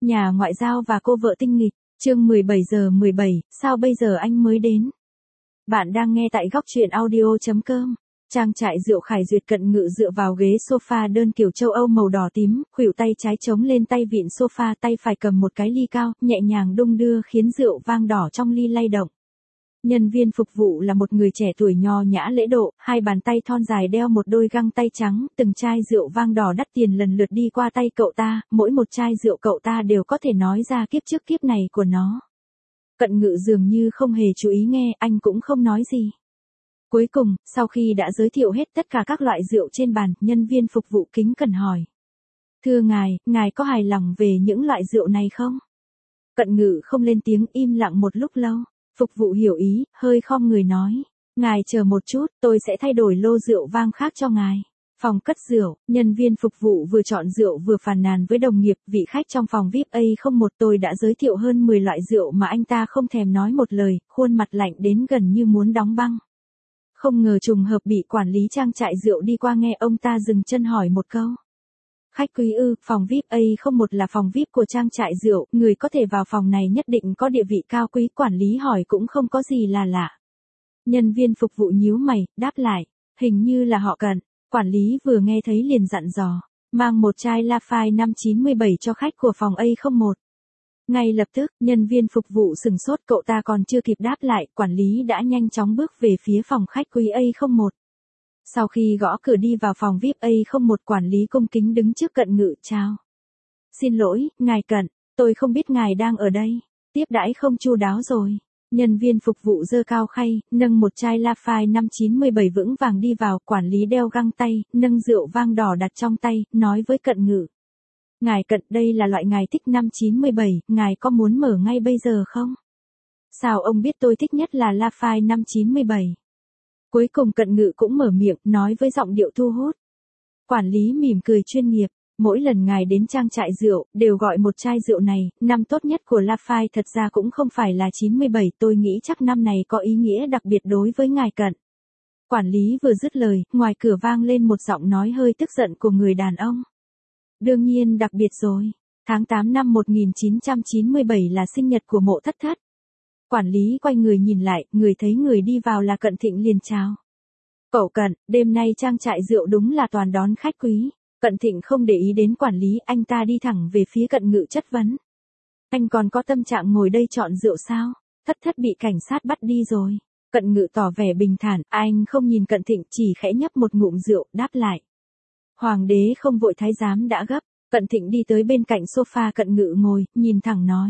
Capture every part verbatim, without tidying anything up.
Nhà ngoại giao và cô vợ tinh nghịch, chương mười bảy giờ mười bảy, sao bây giờ anh mới đến? Bạn đang nghe tại góc truyện audio chấm com. Trang trại rượu Khải Duyệt Cận Ngự dựa vào ghế sofa đơn kiểu châu Âu màu đỏ tím, khuỷu tay trái chống lên tay vịn sofa, tay phải cầm một cái ly cao, nhẹ nhàng đung đưa khiến rượu vang đỏ trong ly lay động. Nhân viên phục vụ là một người trẻ tuổi nho nhã lễ độ, hai bàn tay thon dài đeo một đôi găng tay trắng, từng chai rượu vang đỏ đắt tiền lần lượt đi qua tay cậu ta, mỗi một chai rượu cậu ta đều có thể nói ra kiếp trước kiếp này của nó. Cận Ngự dường như không hề chú ý nghe, anh cũng không nói gì. Cuối cùng, sau khi đã giới thiệu hết tất cả các loại rượu trên bàn, nhân viên phục vụ kính cẩn hỏi. Thưa ngài, ngài có hài lòng về những loại rượu này không? Cận Ngự không lên tiếng, im lặng một lúc lâu. Phục vụ hiểu ý, hơi khom người nói. Ngài chờ một chút, tôi sẽ thay đổi lô rượu vang khác cho ngài. Phòng cất rượu, nhân viên phục vụ vừa chọn rượu vừa phàn nàn với đồng nghiệp, vị khách trong phòng vi ai pi không một tôi đã giới thiệu hơn mười loại rượu mà anh ta không thèm nói một lời, khuôn mặt lạnh đến gần như muốn đóng băng. Không ngờ trùng hợp bị quản lý trang trại rượu đi qua nghe ông ta dừng chân hỏi một câu. Khách quý ư, phòng vi ai pi không một là phòng vi ai pi của trang trại rượu, người có thể vào phòng này nhất định có địa vị cao quý, quản lý hỏi cũng không có gì là lạ. Nhân viên phục vụ nhíu mày, đáp lại, hình như là họ Cận. Quản lý vừa nghe thấy liền dặn dò, mang một chai Lafite năm chín bảy cho khách của phòng A không một. Ngay lập tức, nhân viên phục vụ sừng sốt, cậu ta còn chưa kịp đáp lại, quản lý đã nhanh chóng bước về phía phòng khách quý A không một. Sau khi gõ cửa đi vào phòng vi ai pi A không một, quản lý cung kính đứng trước Cận Ngự, chào. Xin lỗi, ngài Cận, tôi không biết ngài đang ở đây, tiếp đãi không chu đáo rồi. Nhân viên phục vụ giơ cao khay, nâng một chai Lafite năm chín bảy vững vàng đi vào, quản lý đeo găng tay, nâng rượu vang đỏ đặt trong tay, nói với Cận Ngự. Ngài Cận, đây là loại ngài thích năm chín bảy, ngài có muốn mở ngay bây giờ không? Sao ông biết tôi thích nhất là Lafite năm chín bảy? Cuối cùng Cận Ngự cũng mở miệng, nói với giọng điệu thu hút. Quản lý mỉm cười chuyên nghiệp, mỗi lần ngài đến trang trại rượu, đều gọi một chai rượu này, năm tốt nhất của Lafite, thật ra cũng không phải là chín bảy, tôi nghĩ chắc năm này có ý nghĩa đặc biệt đối với ngài Cận. Quản lý vừa dứt lời, ngoài cửa vang lên một giọng nói hơi tức giận của người đàn ông. Đương nhiên đặc biệt rồi, tháng tám năm một nghìn chín trăm chín mươi bảy là sinh nhật của Mộ Thất Thất. Quản lý quay người nhìn lại, người thấy người đi vào là Cận Thịnh liền chào. Cậu Cận, đêm nay trang trại rượu đúng là toàn đón khách quý. Cận Thịnh không để ý đến quản lý, anh ta đi thẳng về phía Cận Ngự chất vấn. Anh còn có tâm trạng ngồi đây chọn rượu sao? Thất Thất bị cảnh sát bắt đi rồi. Cận Ngự tỏ vẻ bình thản, anh không nhìn Cận Thịnh, chỉ khẽ nhấp một ngụm rượu, đáp lại. Hoàng đế không vội thái giám đã gấp. Cận Thịnh đi tới bên cạnh sofa Cận Ngự ngồi, nhìn thẳng nói.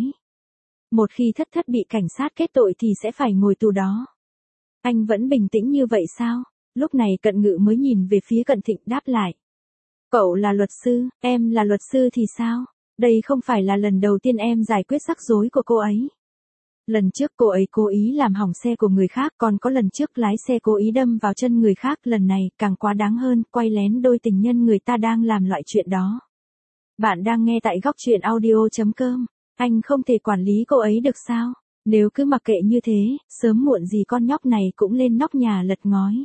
Một khi Thất Thất bị cảnh sát kết tội thì sẽ phải ngồi tù đó. Anh vẫn bình tĩnh như vậy sao? Lúc này Cận Ngự mới nhìn về phía Cận Thịnh, đáp lại. Cậu là luật sư, em là luật sư thì sao? Đây không phải là lần đầu tiên em giải quyết rắc rối của cô ấy. Lần trước cô ấy cố ý làm hỏng xe của người khác, còn có lần trước lái xe cố ý đâm vào chân người khác, lần này càng quá đáng hơn, quay lén đôi tình nhân người ta đang làm loại chuyện đó. Bạn đang nghe tại góc truyện audio chấm com. Anh không thể quản lý cô ấy được sao? Nếu cứ mặc kệ như thế, sớm muộn gì con nhóc này cũng lên nóc nhà lật ngói.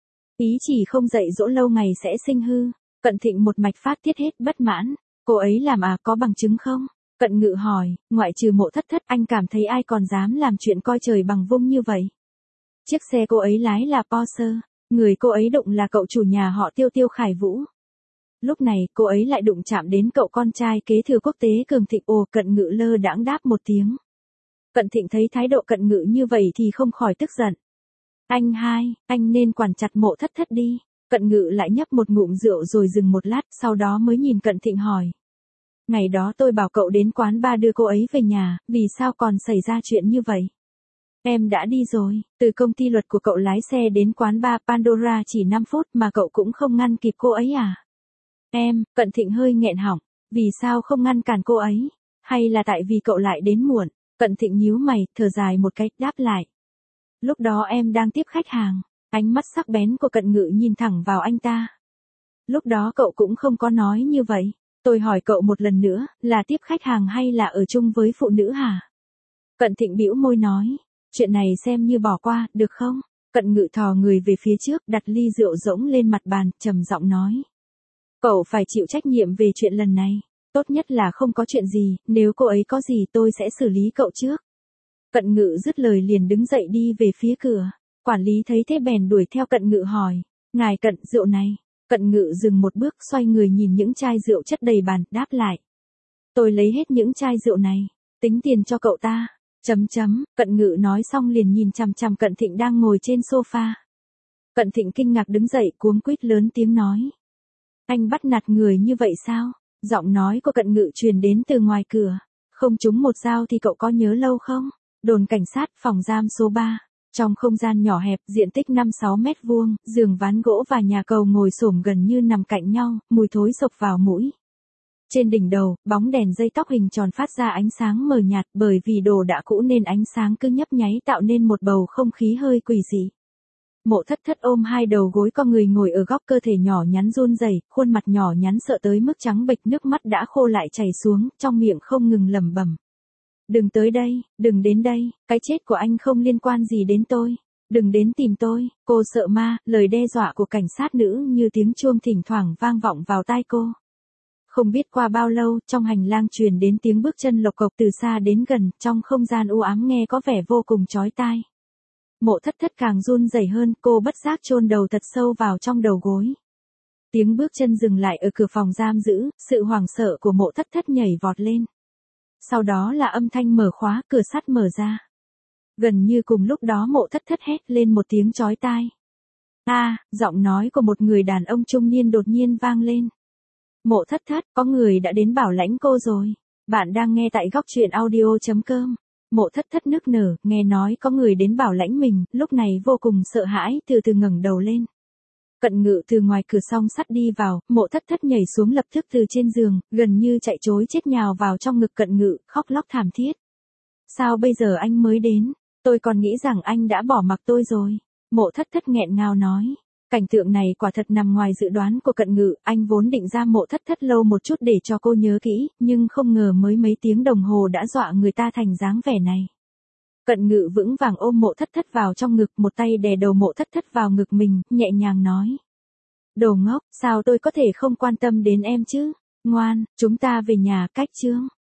Ý chỉ không dạy dỗ lâu ngày sẽ sinh hư. Cận Thịnh một mạch phát tiết hết bất mãn. Cô ấy làm à, có bằng chứng không? Cận Ngự hỏi, ngoại trừ Mộ Thất Thất, anh cảm thấy ai còn dám làm chuyện coi trời bằng vung như vậy? Chiếc xe cô ấy lái là Porsche, người cô ấy đụng là cậu chủ nhà họ Tiêu Tiêu Khải Vũ. Lúc này, cô ấy lại đụng chạm đến cậu con trai kế thừa quốc tế Cường Thịnh. Ồ, Cận Ngự lơ đãng đáp một tiếng. Cận Thịnh thấy thái độ Cận Ngự như vậy thì không khỏi tức giận. Anh hai, anh nên quản chặt Mộ Thất Thất đi. Cận Ngự lại nhấp một ngụm rượu rồi dừng một lát, sau đó mới nhìn Cận Thịnh hỏi. Ngày đó tôi bảo cậu đến quán bar đưa cô ấy về nhà, vì sao còn xảy ra chuyện như vậy? Em đã đi rồi, từ công ty luật của cậu lái xe đến quán bar Pandora chỉ năm phút mà cậu cũng không ngăn kịp cô ấy à? Em, Cận Thịnh hơi nghẹn họng, vì sao không ngăn cản cô ấy? Hay là tại vì cậu lại đến muộn? Cận Thịnh nhíu mày, thở dài một cái, đáp lại. Lúc đó em đang tiếp khách hàng. Ánh mắt sắc bén của Cận Ngự nhìn thẳng vào anh ta. Lúc đó cậu cũng không có nói như vậy. Tôi hỏi cậu một lần nữa, là tiếp khách hàng hay là ở chung với phụ nữ hả? Cận Thịnh bĩu môi nói, chuyện này xem như bỏ qua, được không? Cận Ngự thò người về phía trước, đặt ly rượu rỗng lên mặt bàn, trầm giọng nói. Cậu phải chịu trách nhiệm về chuyện lần này. Tốt nhất là không có chuyện gì, nếu cô ấy có gì tôi sẽ xử lý cậu trước. Cận Ngự dứt lời liền đứng dậy đi về phía cửa. Quản lý thấy thế bèn đuổi theo Cận Ngự hỏi, ngài Cận, rượu này. Cận Ngự dừng một bước xoay người nhìn những chai rượu chất đầy bàn, đáp lại. Tôi lấy hết những chai rượu này, tính tiền cho cậu ta. Chấm chấm, Cận Ngự nói xong liền nhìn chằm chằm Cận Thịnh đang ngồi trên sofa. Cận Thịnh kinh ngạc đứng dậy cuống quýt lớn tiếng nói. Anh bắt nạt người như vậy sao? Giọng nói của Cận Ngự truyền đến từ ngoài cửa. Không trúng một dao thì cậu có nhớ lâu không? Đồn cảnh sát, phòng giam số ba. Trong không gian nhỏ hẹp, diện tích năm sáu mét vuông, giường ván gỗ và nhà cầu ngồi xổm gần như nằm cạnh nhau, mùi thối xộc vào mũi. Trên đỉnh đầu, bóng đèn dây tóc hình tròn phát ra ánh sáng mờ nhạt, bởi vì đồ đã cũ nên ánh sáng cứ nhấp nháy tạo nên một bầu không khí hơi quỷ dị. Mộ Thất Thất ôm hai đầu gối con người ngồi ở góc, cơ thể nhỏ nhắn run rẩy, khuôn mặt nhỏ nhắn sợ tới mức trắng bệch, nước mắt đã khô lại chảy xuống, trong miệng không ngừng lẩm bẩm. Đừng tới đây, đừng đến đây, cái chết của anh không liên quan gì đến tôi. Đừng đến tìm tôi, cô sợ ma, lời đe dọa của cảnh sát nữ như tiếng chuông thỉnh thoảng vang vọng vào tai cô. Không biết qua bao lâu, trong hành lang truyền đến tiếng bước chân lộc cộc từ xa đến gần, trong không gian u ám nghe có vẻ vô cùng chói tai. Mộ Thất Thất càng run rẩy hơn, cô bất giác chôn đầu thật sâu vào trong đầu gối. Tiếng bước chân dừng lại ở cửa phòng giam giữ, sự hoảng sợ của Mộ Thất Thất nhảy vọt lên. Sau đó là âm thanh mở khóa, cửa sắt mở ra. Gần như cùng lúc đó Mộ Thất Thất hét lên một tiếng chói tai. A, à, giọng nói của một người đàn ông trung niên đột nhiên vang lên. Mộ Thất Thất, có người đã đến bảo lãnh cô rồi. Bạn đang nghe tại góc truyện audio chấm com. Mộ Thất Thất nức nở, nghe nói có người đến bảo lãnh mình, lúc này vô cùng sợ hãi, từ từ ngẩng đầu lên. Cận Ngự từ ngoài cửa song sắt đi vào, Mộ Thất Thất nhảy xuống lập tức từ trên giường, gần như chạy trối chết nhào vào trong ngực Cận Ngự, khóc lóc thảm thiết. Sao bây giờ anh mới đến? Tôi còn nghĩ rằng anh đã bỏ mặc tôi rồi. Mộ Thất Thất nghẹn ngào nói. Cảnh tượng này quả thật nằm ngoài dự đoán của Cận Ngự, anh vốn định ra Mộ Thất Thất lâu một chút để cho cô nhớ kỹ, nhưng không ngờ mới mấy tiếng đồng hồ đã dọa người ta thành dáng vẻ này. Cận Ngự vững vàng ôm Mộ Thất Thất vào trong ngực, một tay đè đầu Mộ Thất Thất vào ngực mình, nhẹ nhàng nói. Đồ ngốc, sao tôi có thể không quan tâm đến em chứ? Ngoan, chúng ta về nhà, cách chương.